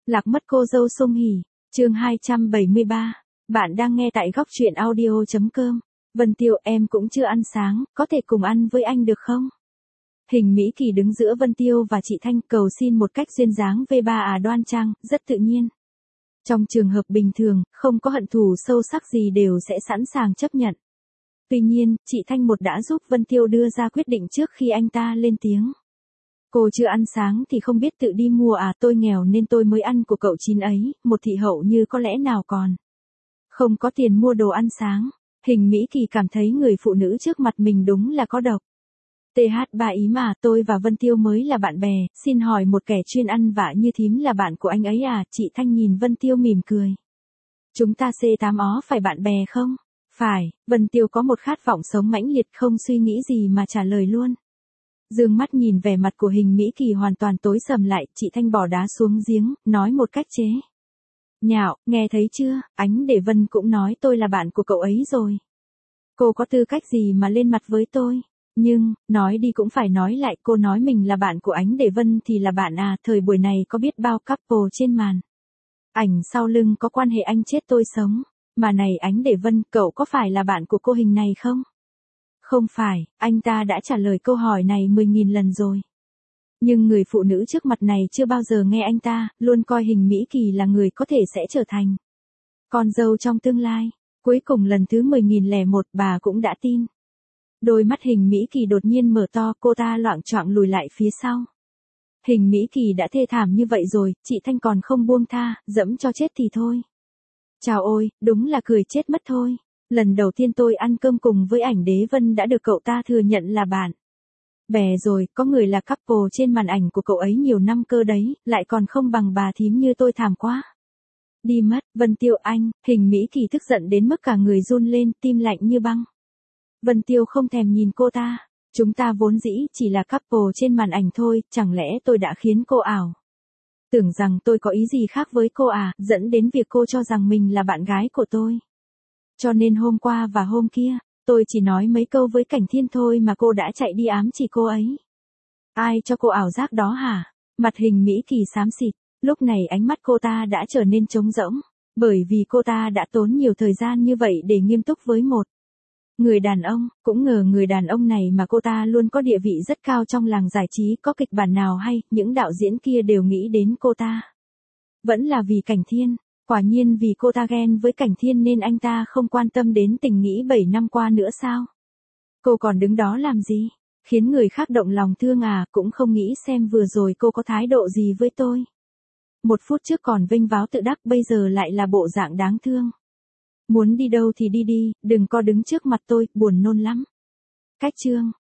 Lạc mất cô dâu Song Hỷ, chương 273. Bạn đang nghe tại góc truyện audio.com. Vân Tiêu, em cũng chưa ăn sáng, có thể cùng ăn với anh được không? Hình Mỹ Kỳ đứng giữa Vân Tiêu và chị Thanh, cầu xin một cách duyên dáng V3 đoan trang, rất tự nhiên. Trong trường hợp bình thường, không có hận thù sâu sắc gì đều sẽ sẵn sàng chấp nhận. Tuy nhiên, chị Thanh một đã giúp Vân Tiêu đưa ra quyết định trước khi anh ta lên tiếng. Cô chưa ăn sáng thì không biết tự đi mua à, tôi nghèo nên tôi mới ăn của cậu Chín ấy, một thị hậu như có lẽ nào còn không có tiền mua đồ ăn sáng. Hình Mỹ Kỳ cảm thấy người phụ nữ trước mặt mình đúng là có độc. TH3 ý mà, tôi và Vân Tiêu mới là bạn bè, xin hỏi một kẻ chuyên ăn vạ như thím là bạn của anh ấy à? Chị Thanh nhìn Vân Tiêu mỉm cười. Chúng ta C8 ó phải bạn bè không? Phải. Vân Tiêu có một khát vọng sống mãnh liệt, không suy nghĩ gì mà trả lời luôn. Dương mắt nhìn vẻ mặt của Hình Mỹ Kỳ hoàn toàn tối sầm lại, chị Thanh bỏ đá xuống giếng, nói một cách chế nhạo, nghe thấy chưa, Ánh Để Vân cũng nói tôi là bạn của cậu ấy rồi. Cô có tư cách gì mà lên mặt với tôi? Nhưng, nói đi cũng phải nói lại, cô nói mình là bạn của Ánh Để Vân thì là bạn à, thời buổi này có biết bao couple trên màn ảnh sau lưng có quan hệ anh chết tôi sống. Mà này Ánh Để Vân, cậu có phải là bạn của cô Hình này không? Không phải, anh ta đã trả lời câu hỏi này 10.000 lần rồi. Nhưng người phụ nữ trước mặt này chưa bao giờ nghe anh ta, luôn coi Hình Mỹ Kỳ là người có thể sẽ trở thành con dâu trong tương lai. Cuối cùng lần thứ 10.001 bà cũng đã tin. Đôi mắt Hình Mỹ Kỳ đột nhiên mở to, cô ta loạng choạng lùi lại phía sau. Hình Mỹ Kỳ đã thê thảm như vậy rồi, chị Thanh còn không buông tha, dẫm cho chết thì thôi. Chào ôi, đúng là cười chết mất thôi. Lần đầu tiên tôi ăn cơm cùng với Ảnh Đế Vân đã được cậu ta thừa nhận là bạn bè rồi, có người là couple trên màn ảnh của cậu ấy nhiều năm cơ đấy, lại còn không bằng bà thím như tôi, thảm quá. Đi mất, Vân Tiêu anh. Hình Mỹ Kỳ tức giận đến mức cả người run lên, tim lạnh như băng. Vân Tiêu không thèm nhìn cô ta. Chúng ta vốn dĩ chỉ là couple trên màn ảnh thôi, chẳng lẽ tôi đã khiến cô ảo tưởng rằng tôi có ý gì khác với cô à, dẫn đến việc cô cho rằng mình là bạn gái của tôi. Cho nên hôm qua và hôm kia, tôi chỉ nói mấy câu với Cảnh Thiên thôi mà cô đã chạy đi ám chỉ cô ấy. Ai cho cô ảo giác đó hả? Mặt Hình Mỹ Kỳ xám xịt, lúc này ánh mắt cô ta đã trở nên trống rỗng, bởi vì cô ta đã tốn nhiều thời gian như vậy để nghiêm túc với một người đàn ông, cũng ngờ người đàn ông này mà cô ta luôn có địa vị rất cao trong làng giải trí, có kịch bản nào hay, những đạo diễn kia đều nghĩ đến cô ta. Vẫn là vì Cảnh Thiên. Quả nhiên vì cô ta ghen với Cảnh Thiên nên anh ta không quan tâm đến tình nghĩa 7 năm qua nữa sao? Cô còn đứng đó làm gì? Khiến người khác động lòng thương à, cũng không nghĩ xem vừa rồi cô có thái độ gì với tôi. Một phút trước còn vênh váo tự đắc, bây giờ lại là bộ dạng đáng thương. Muốn đi đâu thì đi đi, đừng có đứng trước mặt tôi, buồn nôn lắm. Cách chương.